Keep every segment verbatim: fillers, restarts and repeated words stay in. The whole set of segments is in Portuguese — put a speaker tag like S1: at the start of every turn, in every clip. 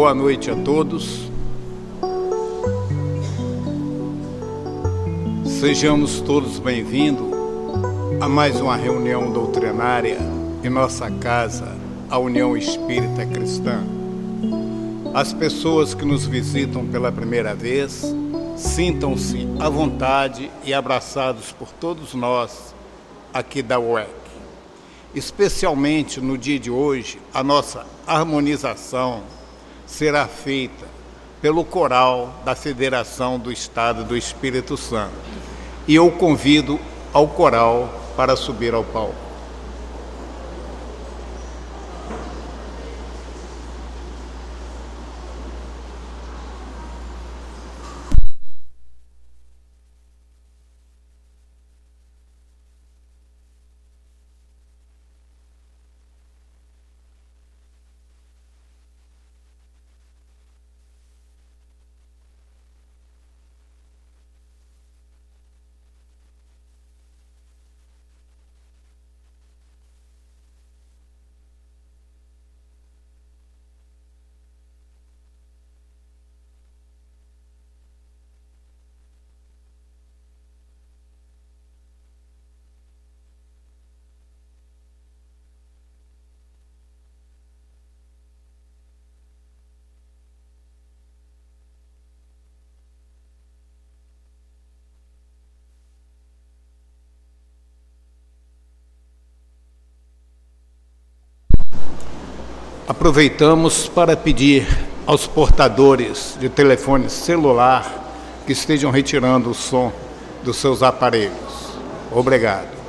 S1: Boa noite a todos. Sejamos todos bem-vindos a mais uma reunião doutrinária em nossa casa, a União Espírita Cristã. As pessoas que nos visitam pela primeira vez, sintam-se à vontade e abraçados por todos nós aqui da U E C. Especialmente no dia de hoje, a nossa harmonização será feita pelo coral da Federação do Estado do Espírito Santo. E eu convido ao coral para subir ao palco. Aproveitamos para pedir aos portadores de telefone celular que estejam retirando o som dos seus aparelhos. Obrigado.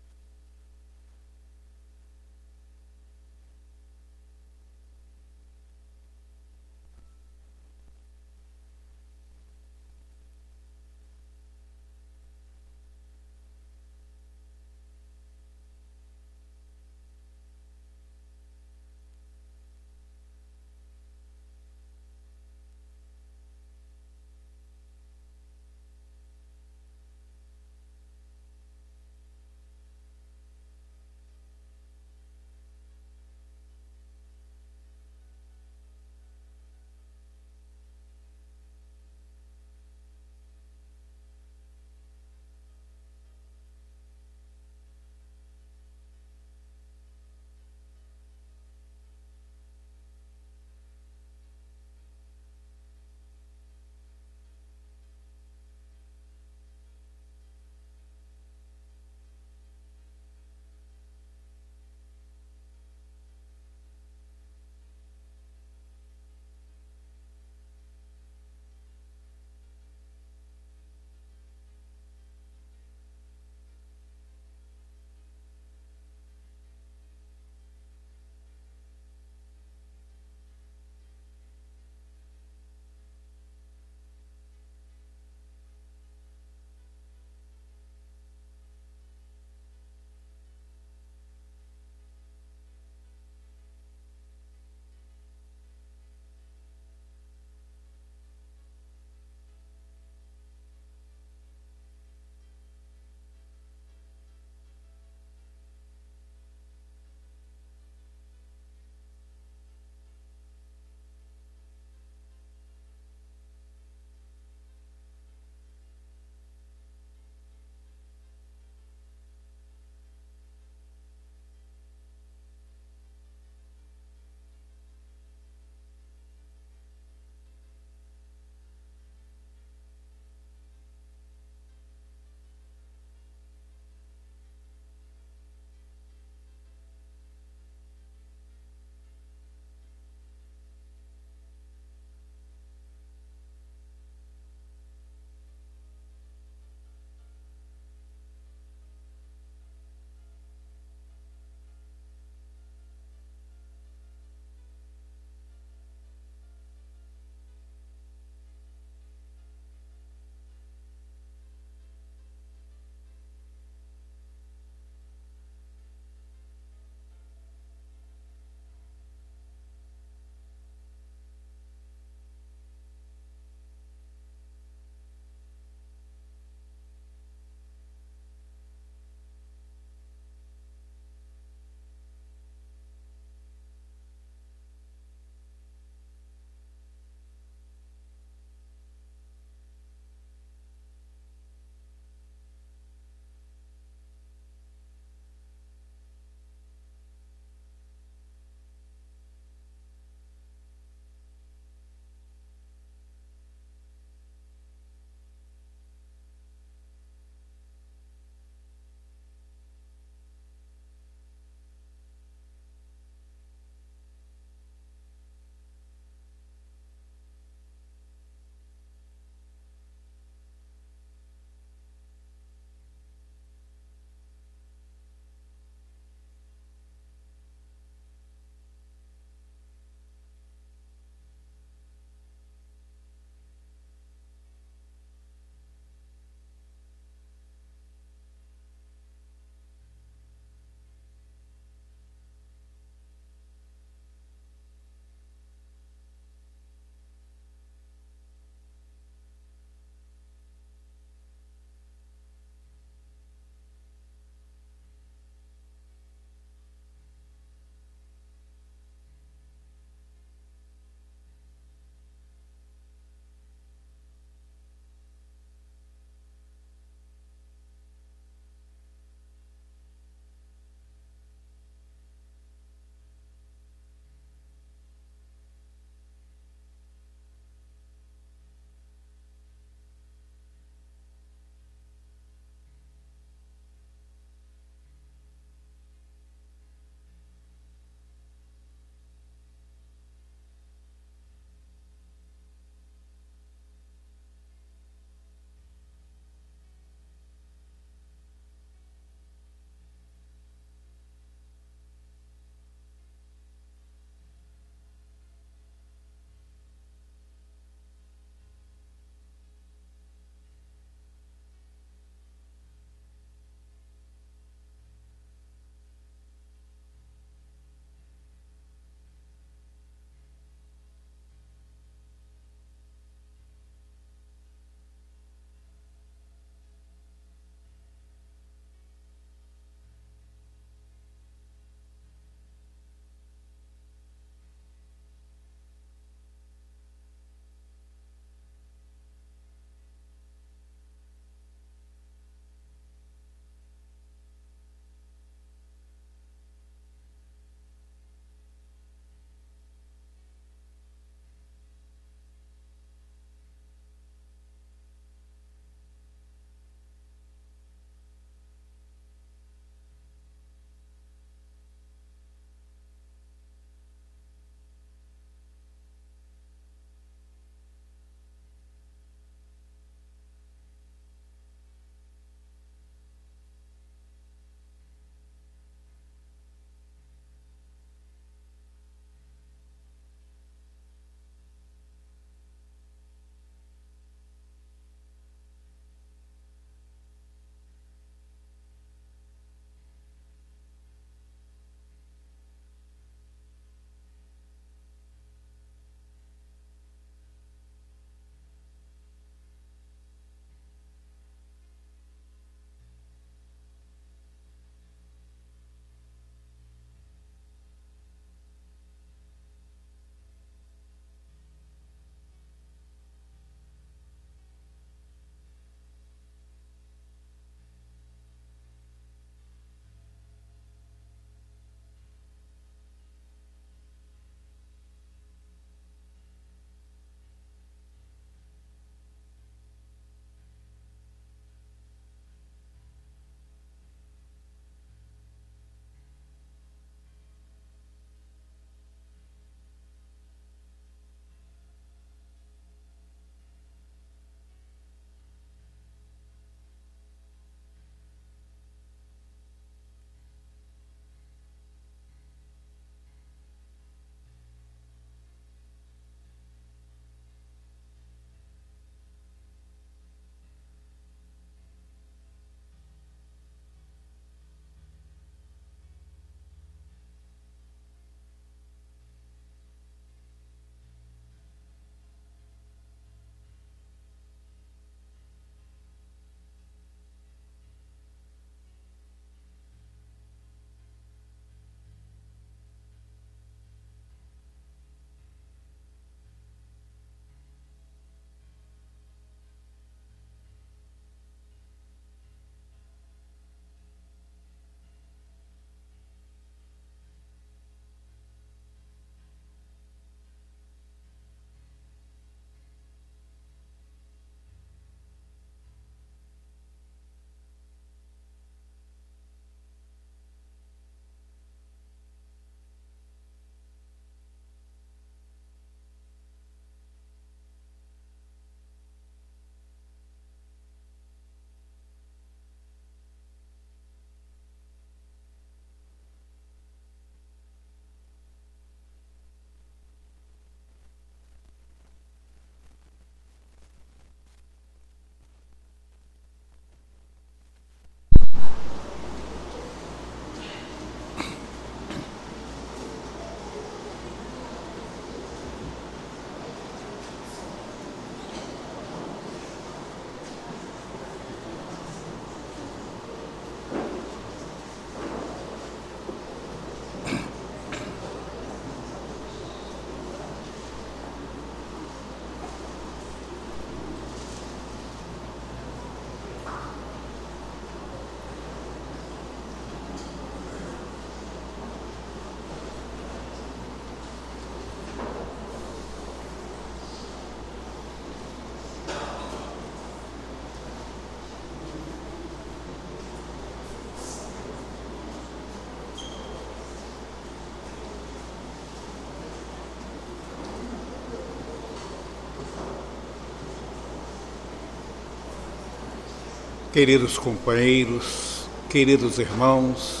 S1: queridos companheiros, queridos irmãos,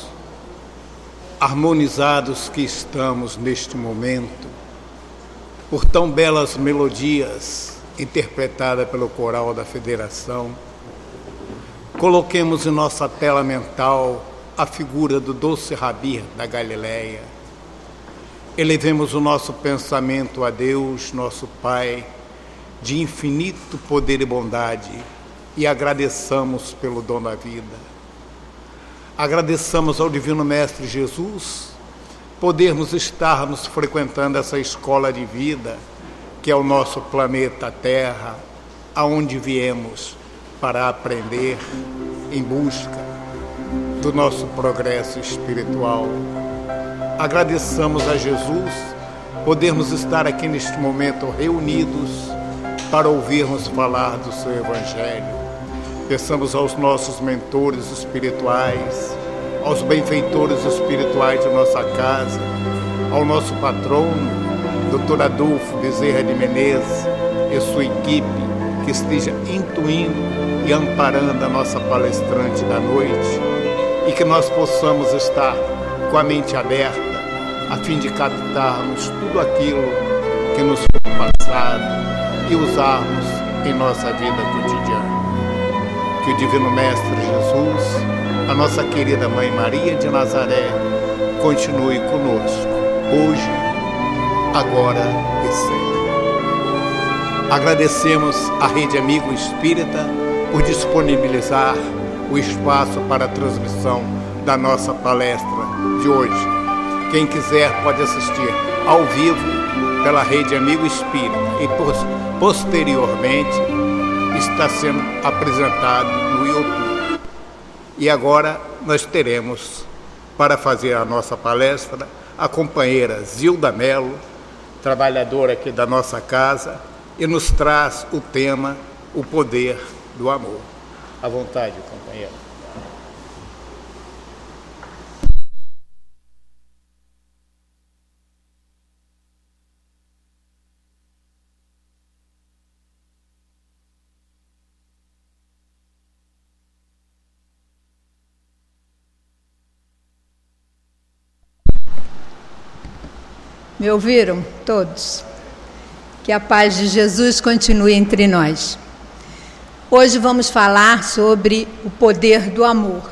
S1: harmonizados que estamos neste momento, por tão belas melodias interpretadas pelo coral da Federação, coloquemos em nossa tela mental a figura do doce Rabi da Galileia. Elevemos o nosso pensamento a Deus, nosso Pai, de infinito poder e bondade, e agradeçamos pelo dom da vida. Agradeçamos ao Divino Mestre Jesus podermos estarmos frequentando essa escola de vida, que é o nosso planeta Terra, aonde viemos para aprender em busca do nosso progresso espiritual. Agradeçamos a Jesus podermos estar aqui neste momento reunidos para ouvirmos falar do seu Evangelho. Peçamos aos nossos mentores espirituais, aos benfeitores espirituais de nossa casa, ao nosso patrono, doutor Adolfo Bezerra de Menezes e sua equipe, que esteja intuindo e amparando a nossa palestrante da noite, e que nós possamos estar com a mente aberta, a fim de captarmos tudo aquilo que nos foi passado e usarmos em nossa vida cotidiana. Que o Divino Mestre Jesus, a nossa querida Mãe Maria de Nazaré, continue conosco, hoje, agora e sempre. Agradecemos à Rede Amigo Espírita por disponibilizar o espaço para a transmissão da nossa palestra de hoje. Quem quiser pode assistir ao vivo pela Rede Amigo Espírita e posteriormente está sendo apresentado no YouTube. E agora nós teremos, para fazer a nossa palestra, a companheira Zilda Mello, trabalhadora aqui da nossa casa, e nos traz o tema, o poder do amor. À vontade, companheira.
S2: Me ouviram todos? Que a paz de Jesus continue entre nós. Hoje vamos falar sobre o poder do amor.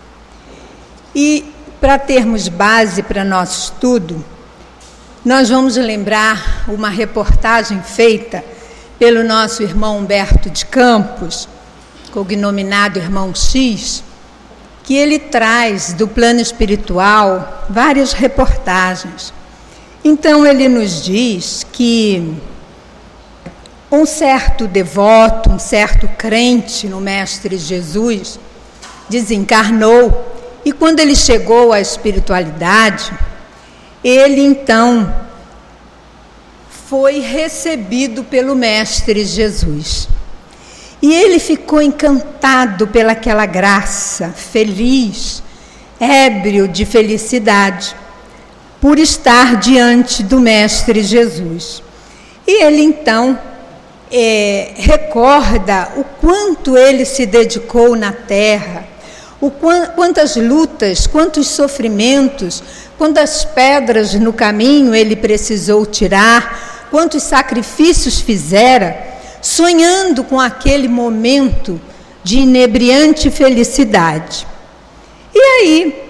S2: E para termos base para nosso estudo, nós vamos lembrar uma reportagem feita pelo nosso irmão Humberto de Campos, cognominado Irmão X, que ele traz do plano espiritual várias reportagens. Então ele nos diz que um certo devoto, um certo crente no Mestre Jesus desencarnou, e quando ele chegou à espiritualidade, ele então foi recebido pelo Mestre Jesus. E ele ficou encantado pelaquela graça, feliz, ébrio de felicidade, por estar diante do Mestre Jesus. E ele então é, recorda o quanto ele se dedicou na terra, o quantas lutas, quantos sofrimentos, quantas pedras no caminho ele precisou tirar, quantos sacrifícios fizera, sonhando com aquele momento de inebriante felicidade. E aí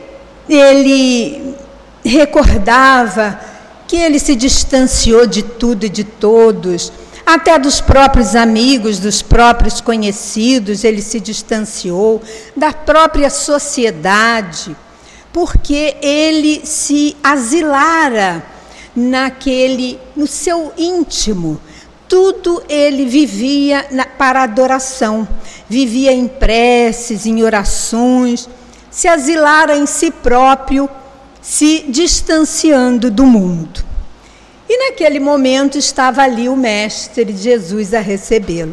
S2: ele recordava que ele se distanciou de tudo e de todos, até dos próprios amigos, dos próprios conhecidos, ele se distanciou, da própria sociedade, porque ele se asilara naquele, no seu íntimo. Tudo ele vivia na, para adoração, vivia em preces, em orações, se asilara em si próprio, se distanciando do mundo. E naquele momento estava ali o Mestre Jesus a recebê-lo.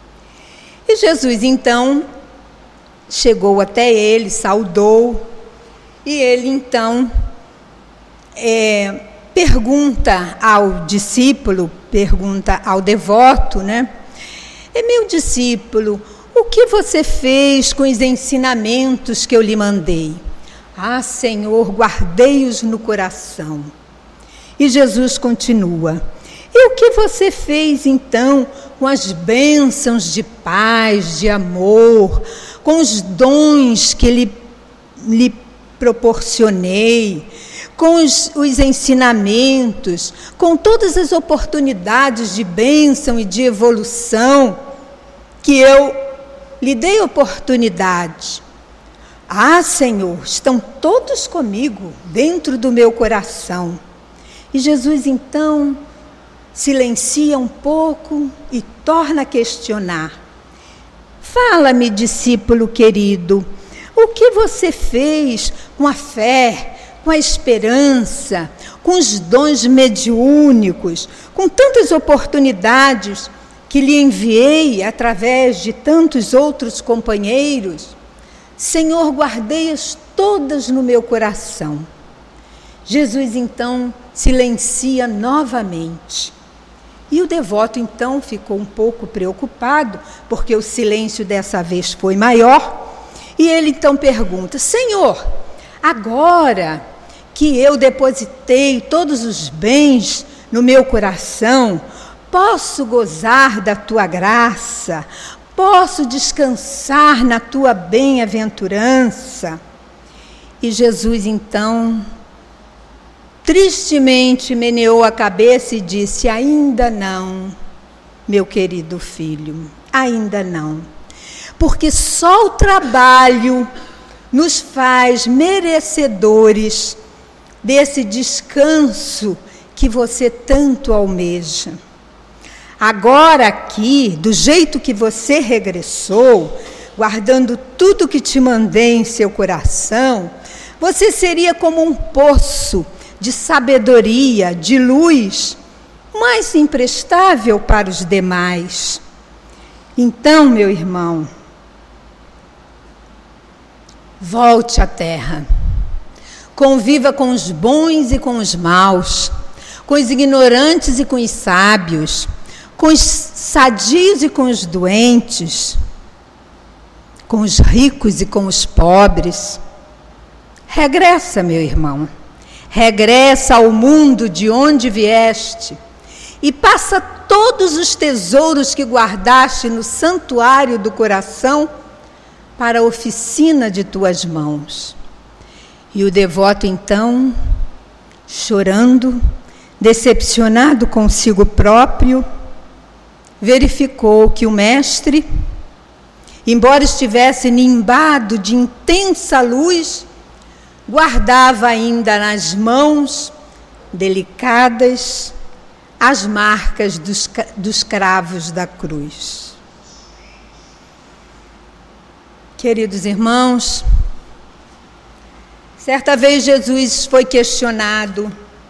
S2: E Jesus então chegou até ele, saudou, e ele então é, pergunta ao discípulo, pergunta ao devoto, né? É, meu discípulo, o que você fez com os ensinamentos que eu lhe mandei? Ah, Senhor, guardei-os no coração. E Jesus continua: e o que você fez então com as bênçãos de paz, de amor, com os dons que lhe, lhe proporcionei, com os, os ensinamentos, com todas as oportunidades de bênção e de evolução que eu lhe dei oportunidade? Ah, Senhor, estão todos comigo, dentro do meu coração. E Jesus, então, silencia um pouco e torna a questionar. Fala-me, discípulo querido, o que você fez com a fé, com a esperança, com os dons mediúnicos, com tantas oportunidades que lhe enviei através de tantos outros companheiros? Senhor, guardei-as todas no meu coração. Jesus, então, silencia novamente. E o devoto, então, ficou um pouco preocupado, porque o silêncio dessa vez foi maior. E ele, então, pergunta: Senhor, agora que eu depositei todos os bens no meu coração, posso gozar da tua graça? Posso descansar na tua bem-aventurança? E Jesus, então, tristemente meneou a cabeça e disse: ainda não, meu querido filho, ainda não. Porque só o trabalho nos faz merecedores desse descanso que você tanto almeja. Agora aqui, do jeito que você regressou, guardando tudo que te mandei em seu coração, você seria como um poço de sabedoria, de luz, mais imprestável para os demais. Então, meu irmão, volte à terra, conviva com os bons e com os maus, com os ignorantes e com os sábios, com os sadios e com os doentes, com os ricos e com os pobres. Regressa, meu irmão, regressa ao mundo de onde vieste e passa todos os tesouros que guardaste no santuário do coração para a oficina de tuas mãos. E o devoto, então, chorando, decepcionado consigo próprio, verificou que o mestre, embora estivesse nimbado de intensa luz, guardava ainda nas mãos delicadas as marcas dos, dos cravos da cruz. Queridos irmãos, certa vez Jesus foi questionado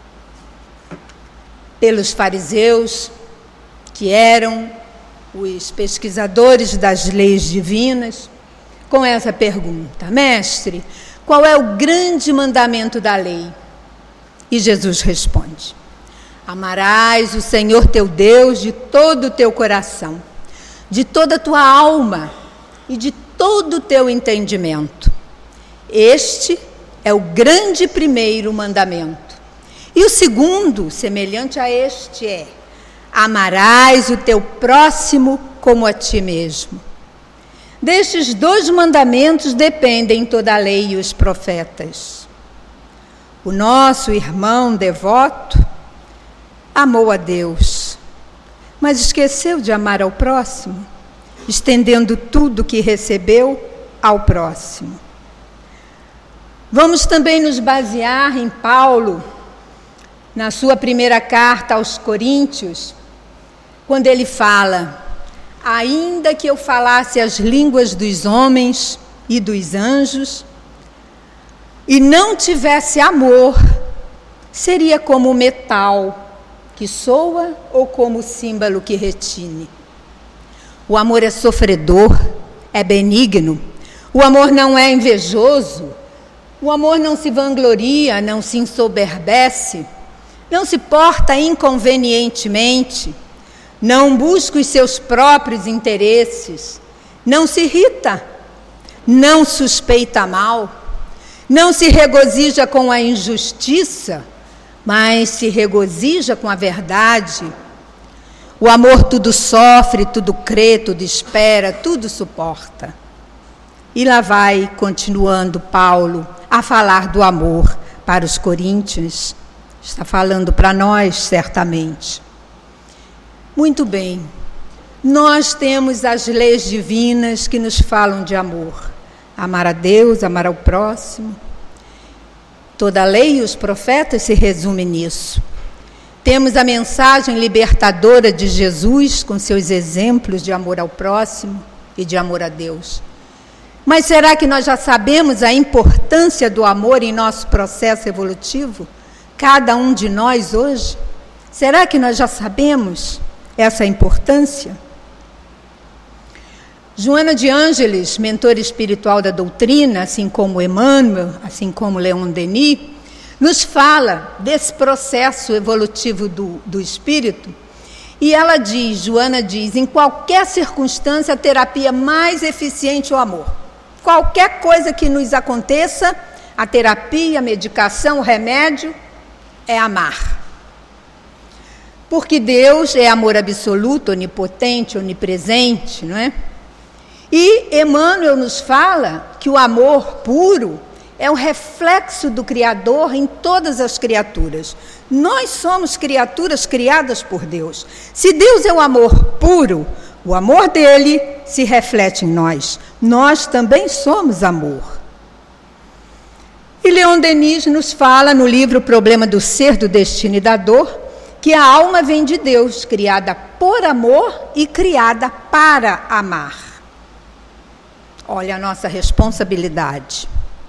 S2: pelos fariseus, que eram os pesquisadores das leis divinas, com essa pergunta: mestre, qual é o grande mandamento da lei? E Jesus responde: amarás o Senhor teu Deus de todo o teu coração, de toda a tua alma e de todo o teu entendimento. Este é o grande primeiro mandamento. E o segundo, semelhante a este, é: amarás o teu próximo como a ti mesmo. Destes dois mandamentos dependem toda a lei e os profetas. O nosso irmão devoto amou a Deus, mas esqueceu de amar ao próximo, estendendo tudo que recebeu ao próximo. Vamos também nos basear em Paulo, na sua primeira carta aos Coríntios, quando ele fala: ainda que eu falasse as línguas dos homens e dos anjos, e não tivesse amor, seria como o metal que soa ou como o símbolo que retine. O amor é sofredor, é benigno, o amor não é invejoso, o amor não se vangloria, não se ensoberbece, não se porta inconvenientemente, não busca os seus próprios interesses, não se irrita, não suspeita mal, não se regozija com a injustiça, mas se regozija com a verdade. O amor tudo sofre, tudo crê, tudo espera, tudo suporta. E lá vai, continuando Paulo, a falar do amor para os coríntios. Está falando para nós, certamente. Muito bem. Nós temos as leis divinas que nos falam de amor. Amar a Deus, amar ao próximo. Toda a lei e os profetas se resumem nisso. Temos a mensagem libertadora de Jesus com seus exemplos de amor ao próximo e de amor a Deus. Mas será que nós já sabemos a importância do amor em nosso processo evolutivo? Cada um de nós hoje? Será que nós já sabemos essa importância? Joana de Ângeles, mentora espiritual da doutrina, assim como Emmanuel, assim como Leon Denis, nos fala desse processo evolutivo do, do espírito. E ela diz, Joana diz, em qualquer circunstância a terapia mais eficiente é o amor. Qualquer coisa que nos aconteça, a terapia, a medicação, o remédio, é amar. Porque Deus é amor absoluto, onipotente, onipresente, não é? E Emmanuel nos fala que o amor puro é um reflexo do Criador em todas as criaturas. Nós somos criaturas criadas por Deus. Se Deus é o amor puro, o amor dele se reflete em nós. Nós também somos amor. E Leon Denis nos fala no livro O Problema do Ser, do Destino e da Dor, que a alma vem de Deus, criada por amor e criada para amar. Olha a nossa responsabilidade.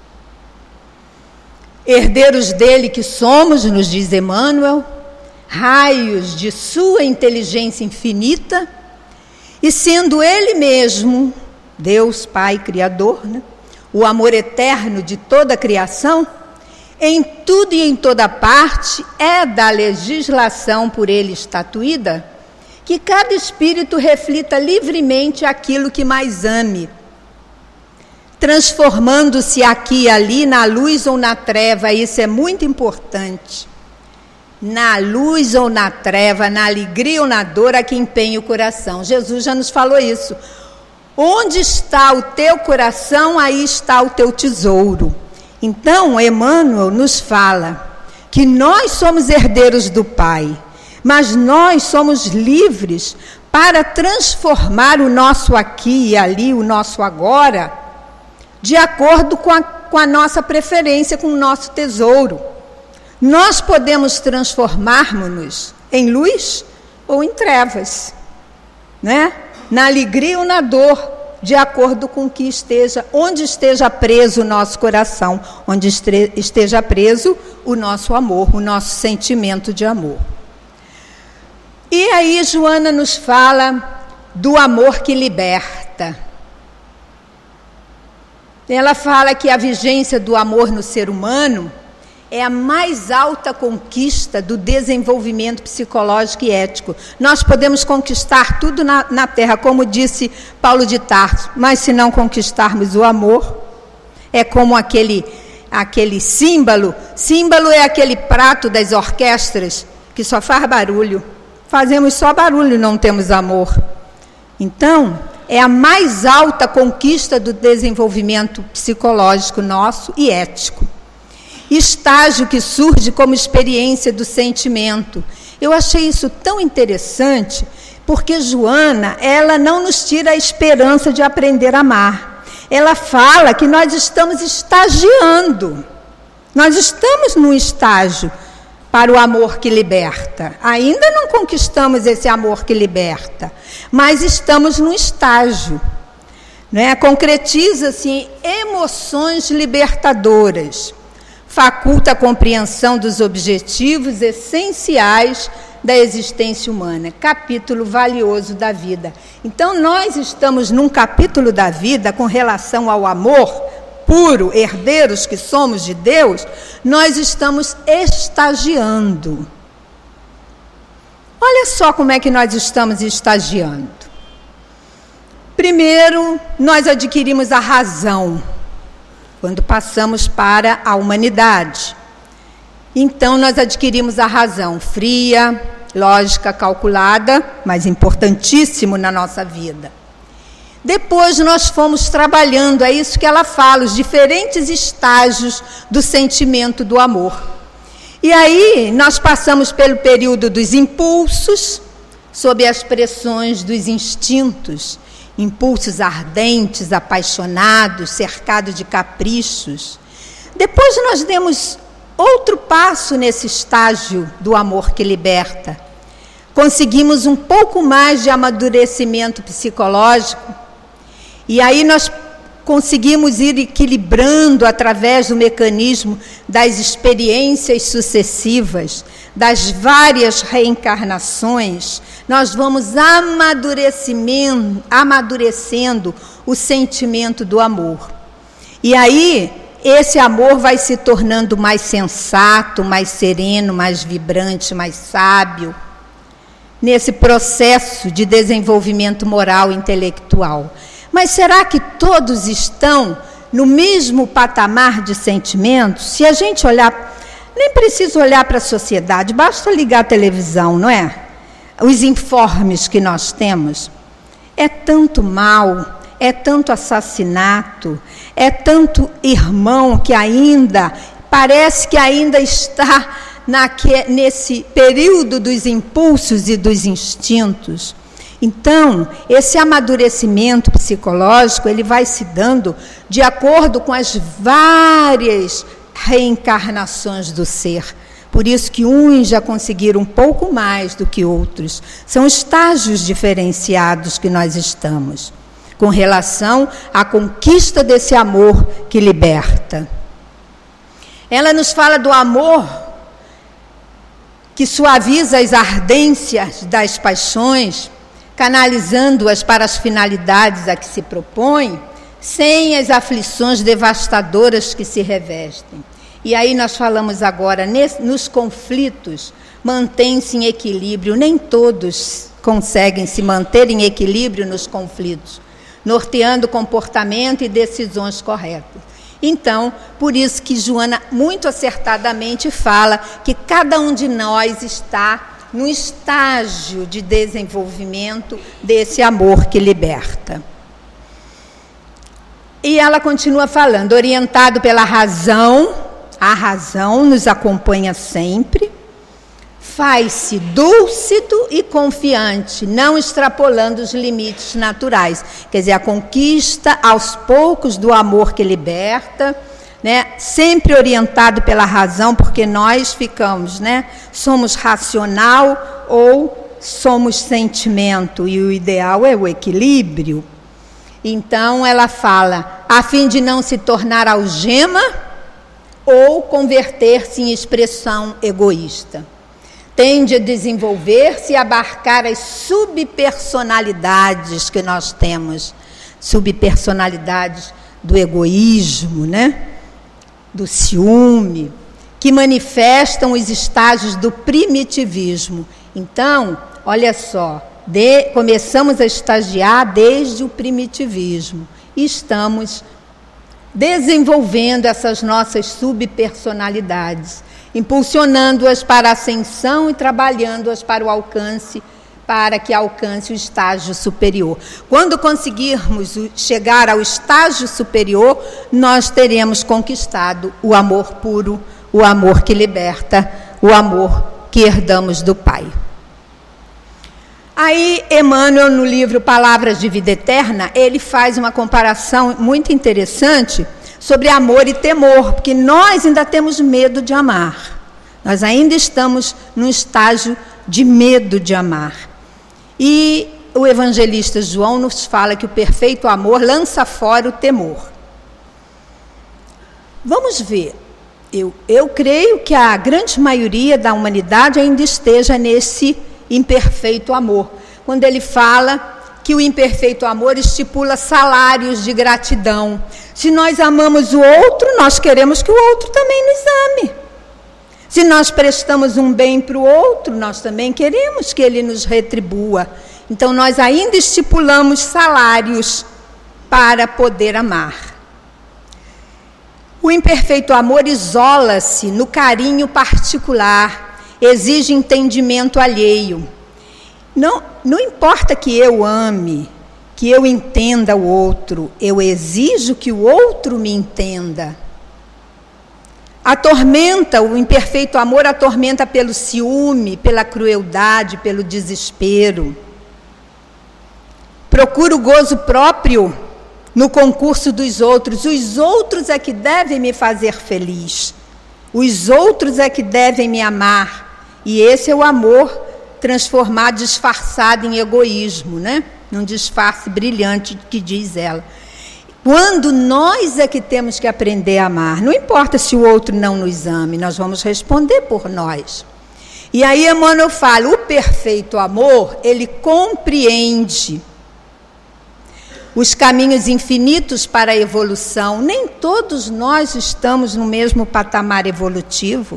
S2: Herdeiros dele que somos, nos diz Emmanuel, raios de sua inteligência infinita, e sendo ele mesmo, Deus Pai Criador, né, o amor eterno de toda a criação, em tudo e em toda parte é da legislação por ele estatuída, que cada espírito reflita livremente aquilo que mais ame, transformando-se aqui e ali na luz ou na treva. Isso é muito importante. Na luz ou na treva, na alegria ou na dor, a que empenha o coração. Jesus já nos falou isso. Onde está o teu coração, aí está o teu tesouro. Então, Emmanuel nos fala que nós somos herdeiros do Pai, mas nós somos livres para transformar o nosso aqui e ali, o nosso agora, de acordo com a, com a nossa preferência, com o nosso tesouro. Nós podemos transformarmos-nos em luz ou em trevas, né? Na alegria ou na dor, de acordo com que esteja, onde esteja preso o nosso coração, onde esteja preso o nosso amor, o nosso sentimento de amor. E aí Joana nos fala do amor que liberta. Ela fala que a vigência do amor no ser humano é a mais alta conquista do desenvolvimento psicológico e ético. Nós podemos conquistar tudo na, na terra, como disse Paulo de Tarso, mas se não conquistarmos o amor, é como aquele, aquele símbolo. Símbolo é aquele prato das orquestras que só faz barulho. Fazemos só barulho e não temos amor. Então, é a mais alta conquista do desenvolvimento psicológico nosso e ético. Estágio que surge como experiência do sentimento. Eu achei isso tão interessante, porque Joana, ela não nos tira a esperança de aprender a amar. Ela fala que nós estamos estagiando. Nós estamos num estágio para o amor que liberta. Ainda não conquistamos esse amor que liberta, mas estamos num estágio, né? Concretiza-se em emoções libertadoras, faculta a compreensão dos objetivos essenciais da existência humana. Capítulo valioso da vida. Então, nós estamos num capítulo da vida com relação ao amor puro, herdeiros que somos de Deus, nós estamos estagiando. Olha só como é que nós estamos estagiando. Primeiro, nós adquirimos a razão, quando passamos para a humanidade. Então, nós adquirimos a razão fria, lógica, calculada, mas importantíssimo na nossa vida. Depois nós fomos trabalhando, é isso que ela fala, os diferentes estágios do sentimento do amor. E aí nós passamos pelo período dos impulsos, sob as pressões dos instintos, impulsos ardentes, apaixonados, cercados de caprichos. Depois nós demos outro passo nesse estágio do amor que liberta. Conseguimos um pouco mais de amadurecimento psicológico, e aí nós conseguimos ir equilibrando através do mecanismo das experiências sucessivas, das várias reencarnações. Nós vamos amadurecimento, amadurecendo o sentimento do amor. E aí, esse amor vai se tornando mais sensato, mais sereno, mais vibrante, mais sábio, nesse processo de desenvolvimento moral e intelectual. Mas será que todos estão no mesmo patamar de sentimentos? Se a gente olhar, nem precisa olhar para a sociedade, basta ligar a televisão, não é? Os informes que nós temos. É tanto mal, é tanto assassinato, é tanto irmão que ainda, parece que ainda está naque, nesse período dos impulsos e dos instintos. Então, esse amadurecimento psicológico, ele vai se dando de acordo com as várias reencarnações do ser. Por isso que uns já conseguiram um pouco mais do que outros. São estágios diferenciados que nós estamos, com relação à conquista desse amor que liberta. Ela nos fala do amor que suaviza as ardências das paixões, canalizando-as para as finalidades a que se propõe, sem as aflições devastadoras que se revestem. E aí nós falamos agora, nesse, nos conflitos, mantém-se em equilíbrio. Nem todos conseguem se manter em equilíbrio nos conflitos, norteando comportamento e decisões corretas. Então, por isso que Joana muito acertadamente fala que cada um de nós está no estágio de desenvolvimento desse amor que liberta. E ela continua falando, orientado pela razão, a razão nos acompanha sempre, faz-se dúlcido e confiante, não extrapolando os limites naturais. Quer dizer, a conquista aos poucos do amor que liberta, né, sempre orientado pela razão, porque nós ficamos, né, somos racional ou somos sentimento, e o ideal é o equilíbrio. Então ela fala, a fim de não se tornar algema ou converter-se em expressão egoísta. Tende a desenvolver-se e abarcar as subpersonalidades que nós temos, subpersonalidades do egoísmo, né? Do ciúme, que manifestam os estágios do primitivismo. Então, olha só, de, começamos a estagiar desde o primitivismo e estamos desenvolvendo essas nossas subpersonalidades, impulsionando-as para a ascensão e trabalhando-as para o alcance, para que alcance o estágio superior. Quando conseguirmos chegar ao estágio superior, nós teremos conquistado o amor puro, o amor que liberta, o amor que herdamos do Pai. Aí, Emmanuel, no livro Palavras de Vida Eterna, ele faz uma comparação muito interessante sobre amor e temor, porque nós ainda temos medo de amar. Nós ainda estamos num estágio de medo de amar. E o evangelista João nos fala que o perfeito amor lança fora o temor. Vamos ver. Eu, eu creio que a grande maioria da humanidade ainda esteja nesse imperfeito amor. Quando ele fala que o imperfeito amor estipula salários de gratidão. Se nós amamos o outro, nós queremos que o outro também nos ame. Se nós prestamos um bem para o outro, nós também queremos que ele nos retribua. Então nós ainda estipulamos salários para poder amar. O imperfeito amor isola-se no carinho particular, exige entendimento alheio. Não, não importa que eu ame, que eu entenda o outro, eu exijo que o outro me entenda. Atormenta, o imperfeito amor atormenta pelo ciúme, pela crueldade, pelo desespero. Procura o gozo próprio no concurso dos outros. Os outros é que devem me fazer feliz. Os outros é que devem me amar. E esse é o amor transformado, disfarçado em egoísmo, né? Num disfarce brilhante que diz ela. Quando nós é que temos que aprender a amar, não importa se o outro não nos ame, nós vamos responder por nós. E aí Emmanuel fala, o perfeito amor, ele compreende os caminhos infinitos para a evolução. Nem todos nós estamos no mesmo patamar evolutivo.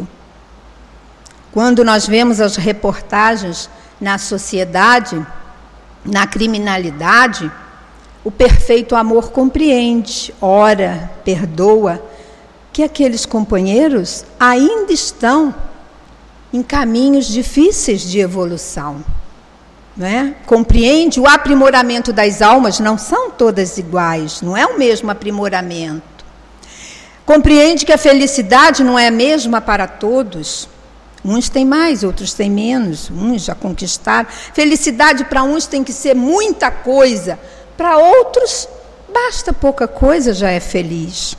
S2: Quando nós vemos as reportagens na sociedade, na criminalidade, o perfeito amor compreende, ora, perdoa, que aqueles companheiros ainda estão em caminhos difíceis de evolução. Não é? Compreende o aprimoramento das almas, não são todas iguais, não é o mesmo aprimoramento. Compreende que a felicidade não é a mesma para todos. Uns têm mais, outros têm menos, uns já conquistaram. Felicidade para uns tem que ser muita coisa, para outros basta pouca coisa, já é feliz.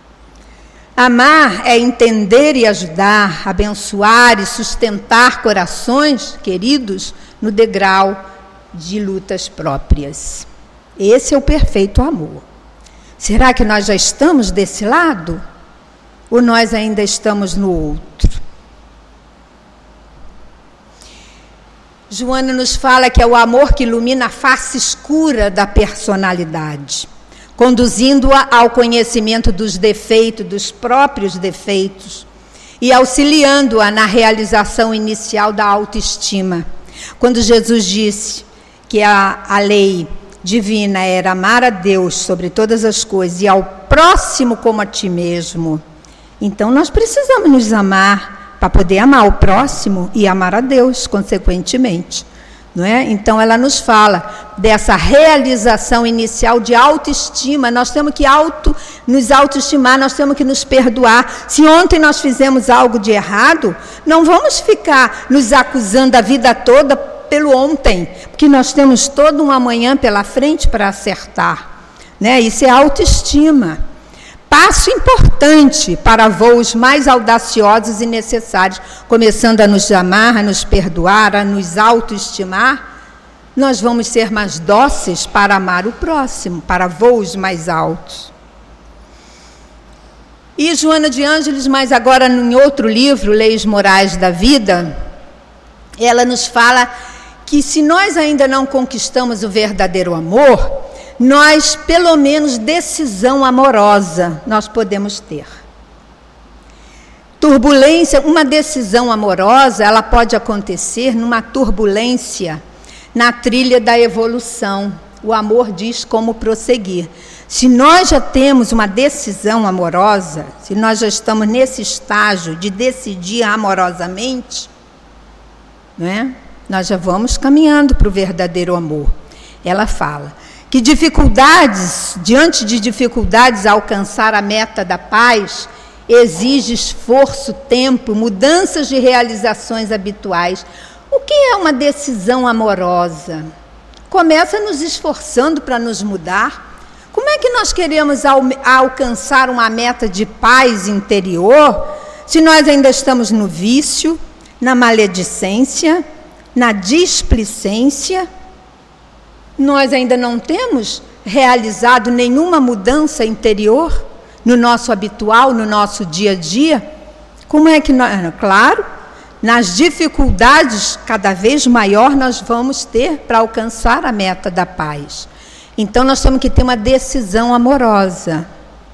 S2: Amar é entender e ajudar, abençoar e sustentar corações queridos no degrau de lutas próprias. Esse é o perfeito amor. Será que nós já estamos desse lado? Ou nós ainda estamos no outro? Joana nos fala que é o amor que ilumina a face escura da personalidade, conduzindo-a ao conhecimento dos defeitos, dos próprios defeitos, e auxiliando-a na realização inicial da autoestima. Quando Jesus disse que a, a lei divina era amar a Deus sobre todas as coisas e ao próximo como a ti mesmo, então nós precisamos nos amar para poder amar o próximo e amar a Deus, consequentemente. Não é? Então ela nos fala dessa realização inicial de autoestima. Nós temos que auto, nos autoestimar, nós temos que nos perdoar. Se ontem nós fizemos algo de errado, não vamos ficar nos acusando a vida toda pelo ontem, porque nós temos todo um amanhã pela frente para acertar. Né? Isso é autoestima. Passo importante para voos mais audaciosos e necessários, começando a nos amar, a nos perdoar, a nos autoestimar, nós vamos ser mais dóceis para amar o próximo, para voos mais altos. E Joana de Ângeles, mas agora em outro livro, Leis Morais da Vida, ela nos fala que se nós ainda não conquistamos o verdadeiro amor, nós, pelo menos, decisão amorosa nós podemos ter. Turbulência, uma decisão amorosa, ela pode acontecer numa turbulência na trilha da evolução. O amor diz como prosseguir. Se nós já temos uma decisão amorosa, se nós já estamos nesse estágio de decidir amorosamente, não é? Nós já vamos caminhando para o verdadeiro amor. Ela fala que dificuldades, diante de dificuldades a alcançar a meta da paz, exige esforço, tempo, mudanças de realizações habituais. O que é uma decisão amorosa? Começa nos esforçando para nos mudar. Como é que nós queremos al- alcançar uma meta de paz interior, se nós ainda estamos no vício, na maledicência, na displicência? Nós ainda não temos realizado nenhuma mudança interior no nosso habitual, no nosso dia a dia. Como é que nós... Claro, nas dificuldades cada vez maior nós vamos ter para alcançar a meta da paz. Então nós temos que ter uma decisão amorosa.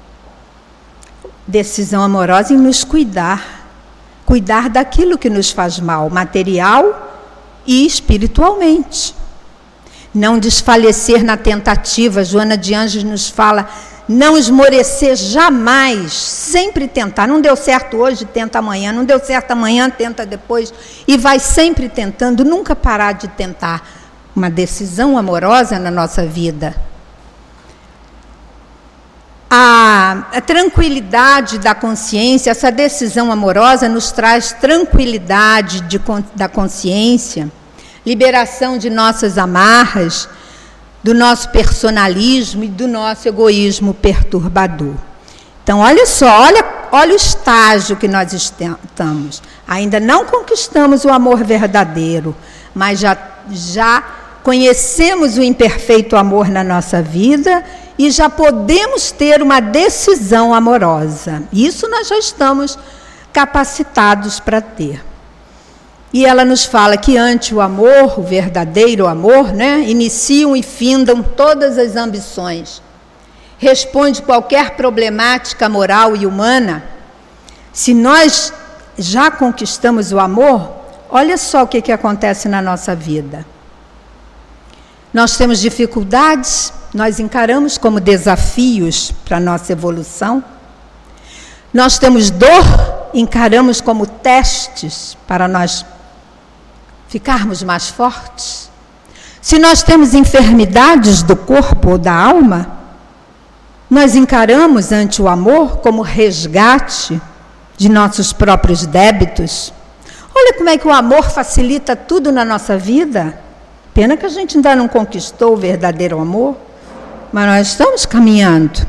S2: Decisão amorosa em nos cuidar. Cuidar daquilo que nos faz mal, material e espiritualmente. Não desfalecer na tentativa. Joana de Ângeles nos fala, não esmorecer jamais, sempre tentar. Não deu certo hoje, tenta amanhã. Não deu certo amanhã, tenta depois. E vai sempre tentando, nunca parar de tentar. Uma decisão amorosa na nossa vida. A, a tranquilidade da consciência, essa decisão amorosa nos traz tranquilidade de, da consciência, liberação de nossas amarras, do nosso personalismo e do nosso egoísmo perturbador. Então, olha só, olha, olha o estágio que nós estamos. Ainda não conquistamos o amor verdadeiro, mas já, já conhecemos o imperfeito amor na nossa vida e já podemos ter uma decisão amorosa. Isso nós já estamos capacitados para ter. E ela nos fala que ante o amor, o verdadeiro amor, né, iniciam e findam todas as ambições. Responde qualquer problemática moral e humana. Se nós já conquistamos o amor, olha só o que, que acontece na nossa vida. Nós temos dificuldades, nós encaramos como desafios para a nossa evolução. Nós temos dor, encaramos como testes para nós ficarmos mais fortes. Se nós temos enfermidades do corpo ou da alma, nós encaramos ante o amor como resgate de nossos próprios débitos. Olha como é que o amor facilita tudo na nossa vida. Pena que a gente ainda não conquistou o verdadeiro amor, mas nós estamos caminhando.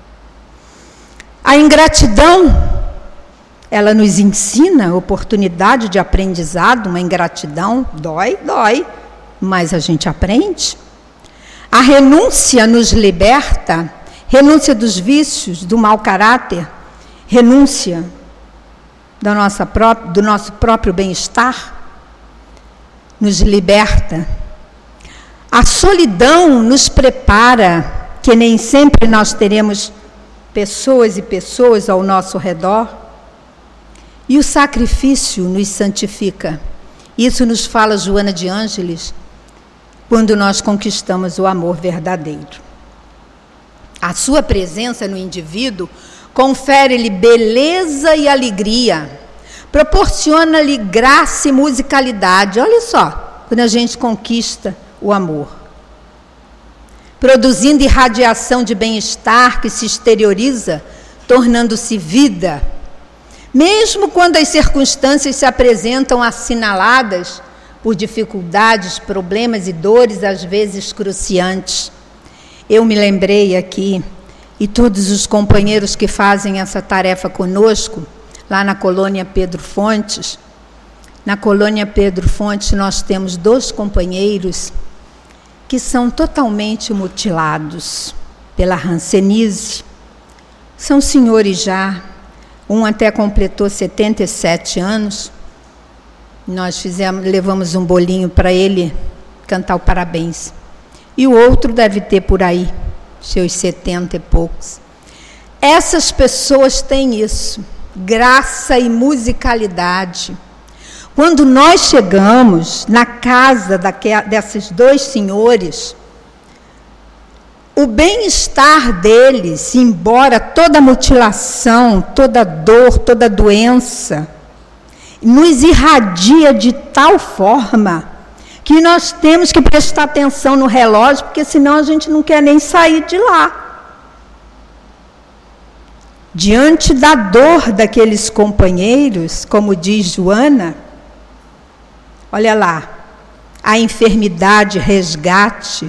S2: A ingratidão, ela nos ensina a oportunidade de aprendizado. Uma ingratidão dói, dói, mas a gente aprende. A renúncia nos liberta, renúncia dos vícios, do mau caráter, renúncia da nossa pró- do nosso próprio bem-estar, nos liberta. A solidão nos prepara, que nem sempre nós teremos pessoas e pessoas ao nosso redor. E o sacrifício nos santifica. Isso nos fala Joana de Ângeles, quando nós conquistamos o amor verdadeiro. A sua presença no indivíduo confere-lhe beleza e alegria, proporciona-lhe graça e musicalidade. Olha só, quando a gente conquista o amor. Produzindo irradiação de bem-estar que se exterioriza, tornando-se vida. Mesmo quando as circunstâncias se apresentam assinaladas por dificuldades, problemas e dores, às vezes cruciantes. Eu me lembrei aqui, e todos os companheiros que fazem essa tarefa conosco, lá na colônia Pedro Fontes, na colônia Pedro Fontes nós temos dois companheiros que são totalmente mutilados pela hanseníase. São senhores já. Um até completou setenta e sete anos. Nós fizemos, levamos um bolinho para ele cantar o parabéns. E o outro deve ter por aí, seus setenta e poucos. Essas pessoas têm isso, graça e musicalidade. Quando nós chegamos na casa daque, desses dois senhores, o bem-estar deles, embora toda mutilação, toda dor, toda doença, nos irradia de tal forma que nós temos que prestar atenção no relógio, porque senão a gente não quer nem sair de lá. Diante da dor daqueles companheiros, como diz Joana, olha lá, a enfermidade resgate.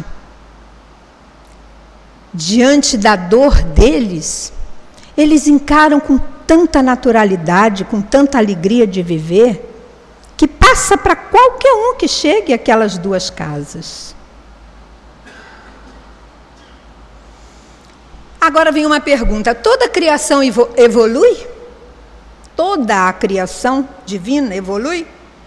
S2: Diante da dor deles, eles encaram com tanta naturalidade, com tanta alegria de viver, que passa para qualquer um que chegue àquelas duas casas. Agora vem uma pergunta: toda a criação evolui? Toda a criação divina evolui?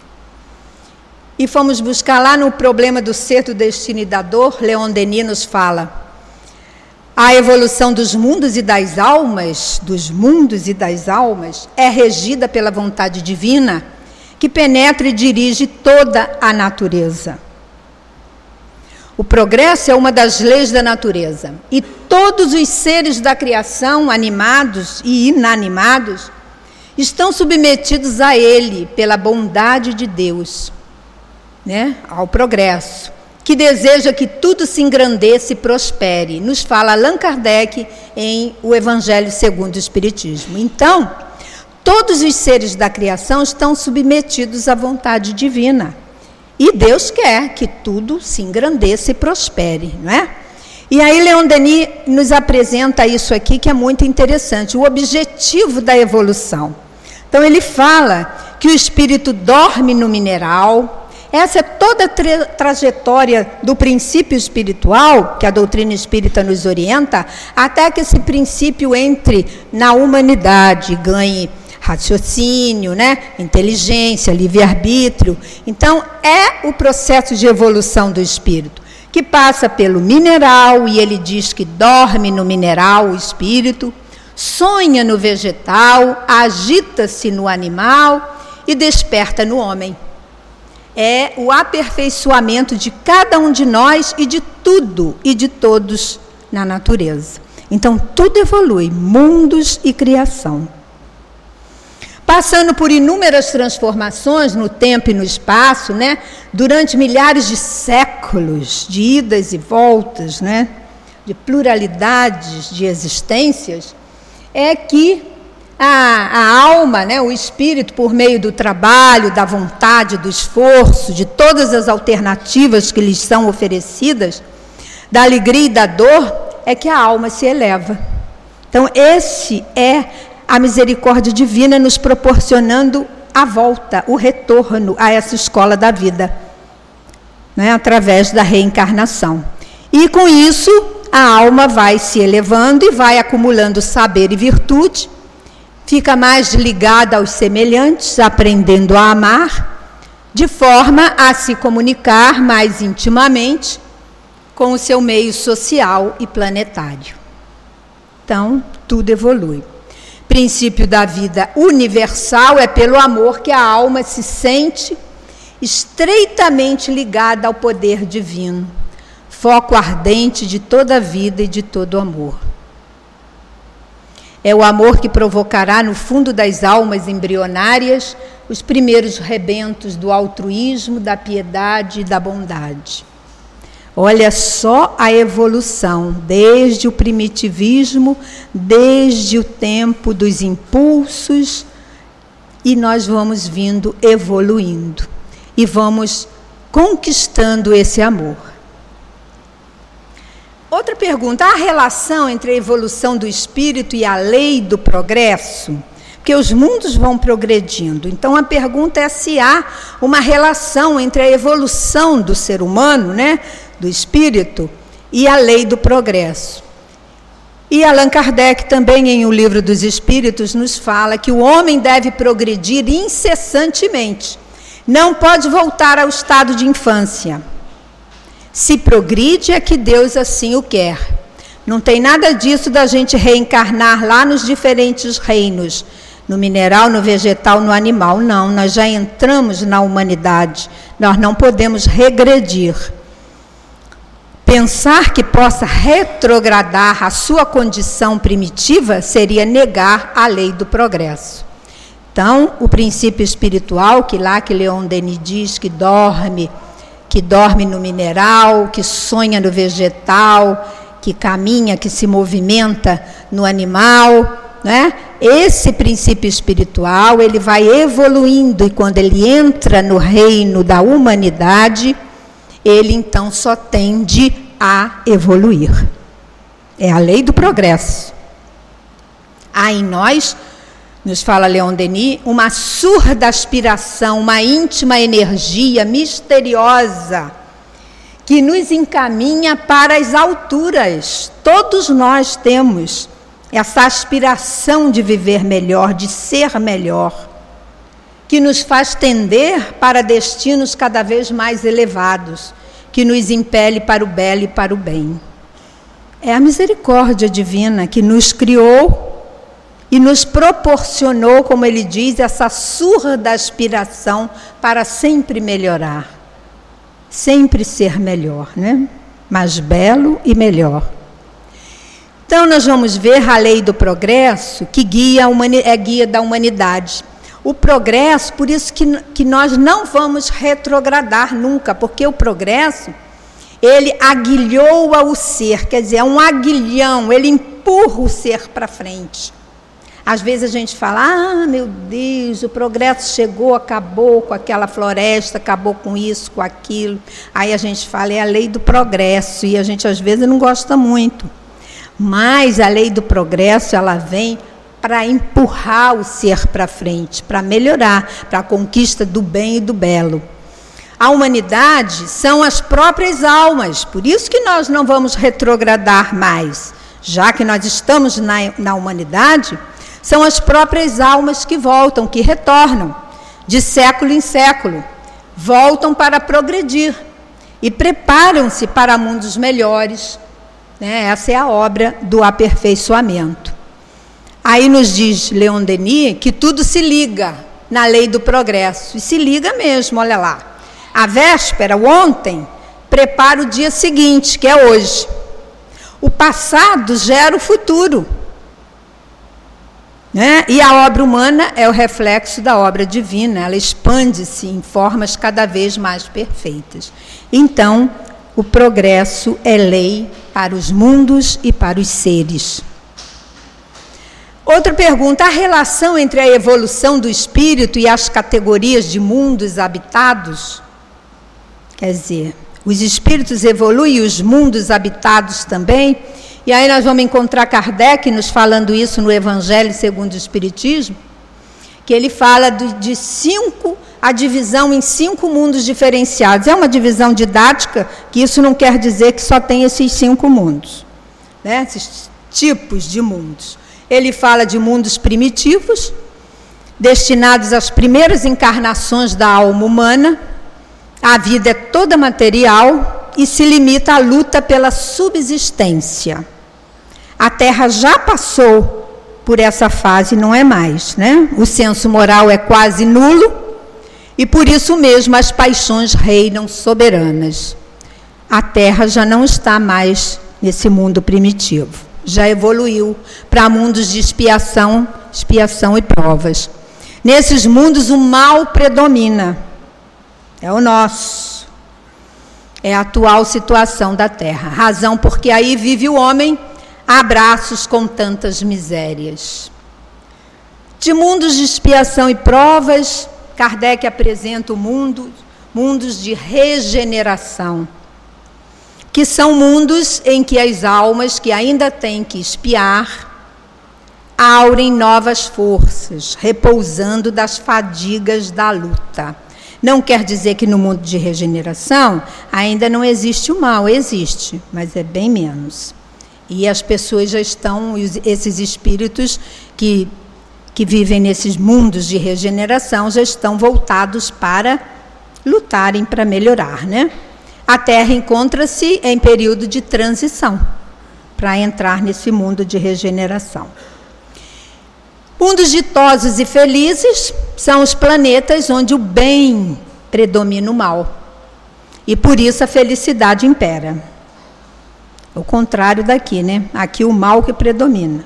S2: E fomos buscar lá no problema do ser, do destino e da dor, Leon Denis nos fala: a evolução dos mundos e das almas, dos mundos e das almas, é regida pela vontade divina, que penetra e dirige toda a natureza. O progresso é uma das leis da natureza. E todos os seres da criação, animados e inanimados, estão submetidos a ele pela bondade de Deus, né? Ao progresso, que deseja que tudo se engrandeça e prospere. Nos fala Allan Kardec em O Evangelho segundo o Espiritismo. Então, todos os seres da criação estão submetidos à vontade divina. E Deus quer que tudo se engrandeça e prospere, não é? E aí Leon Denis nos apresenta isso aqui, que é muito interessante, o objetivo da evolução. Então ele fala que o espírito dorme no mineral. Essa é toda a tra- trajetória do princípio espiritual, que a doutrina espírita nos orienta, até que esse princípio entre na humanidade, ganhe raciocínio, né? Inteligência, livre-arbítrio. Então, é o processo de evolução do espírito, que passa pelo mineral, e ele diz que dorme no mineral o espírito, sonha no vegetal, agita-se no animal e desperta no homem. É o aperfeiçoamento de cada um de nós e de tudo e de todos na natureza. Então, tudo evolui, mundos e criação. Passando por inúmeras transformações no tempo e no espaço, né? Durante milhares de séculos, de idas e voltas, né? De pluralidades de existências, é que a, a alma, né? O espírito, por meio do trabalho, da vontade, do esforço, de todas as alternativas que lhes são oferecidas, da alegria e da dor, é que a alma se eleva. Então, esse é a misericórdia divina nos proporcionando a volta, o retorno a essa escola da vida, né, através da reencarnação. E com isso, a alma vai se elevando e vai acumulando saber e virtude, fica mais ligada aos semelhantes, aprendendo a amar, de forma a se comunicar mais intimamente com o seu meio social e planetário. Então, tudo evolui. Princípio da vida universal é pelo amor que a alma se sente estreitamente ligada ao poder divino, foco ardente de toda a vida e de todo amor. É o amor que provocará no fundo das almas embrionárias os primeiros rebentos do altruísmo, da piedade e da bondade. Olha só a evolução, desde o primitivismo, desde o tempo dos impulsos, e nós vamos vindo evoluindo, e vamos conquistando esse amor. Outra pergunta, há relação entre a evolução do espírito e a lei do progresso? Porque os mundos vão progredindo. Então, a pergunta é se há uma relação entre a evolução do ser humano, né, do espírito, e a lei do progresso. E Allan Kardec também, em O Livro dos Espíritos, nos fala que o homem deve progredir incessantemente. Não pode voltar ao estado de infância. Se progride é que Deus assim o quer. Não tem nada disso da gente reencarnar lá nos diferentes reinos, no mineral, no vegetal, no animal. Não, nós já entramos na humanidade. Nós não podemos regredir. Pensar que possa retrogradar a sua condição primitiva seria negar a lei do progresso. Então, o princípio espiritual, que lá que Leon Denis diz que dorme, que dorme no mineral, que sonha no vegetal, que caminha, que se movimenta no animal, né? Esse princípio espiritual, ele vai evoluindo, e quando ele entra no reino da humanidade, ele então só tende a evoluir. É a lei do progresso. Há em nós, nos fala Leon Denis, uma surda aspiração, uma íntima energia misteriosa que nos encaminha para as alturas. Todos nós temos essa aspiração de viver melhor, de ser melhor, que nos faz tender para destinos cada vez mais elevados, que nos impele para o belo e para o bem. É a misericórdia divina que nos criou e nos proporcionou, como ele diz, essa surda aspiração para sempre melhorar, sempre ser melhor, né? mais belo e melhor. Então, nós vamos ver a lei do progresso, que guia a humani- é guia da humanidade. O progresso, por isso que, que nós não vamos retrogradar nunca, porque o progresso, ele aguilhoa o ser, quer dizer, é um aguilhão, ele empurra o ser para frente. Às vezes a gente fala, ah, meu Deus, o progresso chegou, acabou com aquela floresta, acabou com isso, com aquilo. Aí a gente fala, é a lei do progresso, e a gente às vezes não gosta muito. Mas a lei do progresso, ela vem para empurrar o ser para frente, para melhorar, para a conquista do bem e do belo. A humanidade são as próprias almas, por isso que nós não vamos retrogradar mais. Já que nós estamos na, na humanidade, são as próprias almas que voltam, que retornam, de século em século, voltam para progredir e preparam-se para mundos melhores. Né? Essa é a obra do aperfeiçoamento. Aí nos diz Leon Denis que tudo se liga na lei do progresso. E se liga mesmo, olha lá. A véspera, o ontem, prepara o dia seguinte, que é hoje. O passado gera o futuro. Né? E a obra humana é o reflexo da obra divina. Ela expande-se em formas cada vez mais perfeitas. Então, o progresso é lei para os mundos e para os seres. Outra pergunta, a relação entre a evolução do espírito e as categorias de mundos habitados? Quer dizer, os espíritos evoluem e os mundos habitados também? E aí nós vamos encontrar Kardec nos falando isso no Evangelho segundo o Espiritismo, que ele fala de, de cinco, a divisão em cinco mundos diferenciados. É uma divisão didática, que isso não quer dizer que só tem esses cinco mundos, né? Esses tipos de mundos. Ele fala de mundos primitivos, destinados às primeiras encarnações da alma humana. A vida é toda material e se limita à luta pela subsistência. A Terra já passou por essa fase, não é mais, né? O senso moral é quase nulo e por isso mesmo as paixões reinam soberanas. A Terra já não está mais nesse mundo primitivo. Já evoluiu para mundos de expiação, expiação e provas. Nesses mundos o mal predomina. É o nosso. É a atual situação da Terra. Razão porque aí vive o homem a braços com tantas misérias. De mundos de expiação e provas, Kardec apresenta o mundo, mundos de regeneração, que são mundos em que as almas que ainda têm que expiar aurem novas forças, repousando das fadigas da luta. Não quer dizer que no mundo de regeneração ainda não existe o mal, existe, mas é bem menos. E as pessoas já estão, esses espíritos que, que vivem nesses mundos de regeneração, já estão voltados para lutarem para melhorar, né? A Terra encontra-se em período de transição para entrar nesse mundo de regeneração. Mundos ditosos e felizes são os planetas onde o bem predomina o mal. E por isso a felicidade impera. O contrário daqui, né? Aqui o mal que predomina.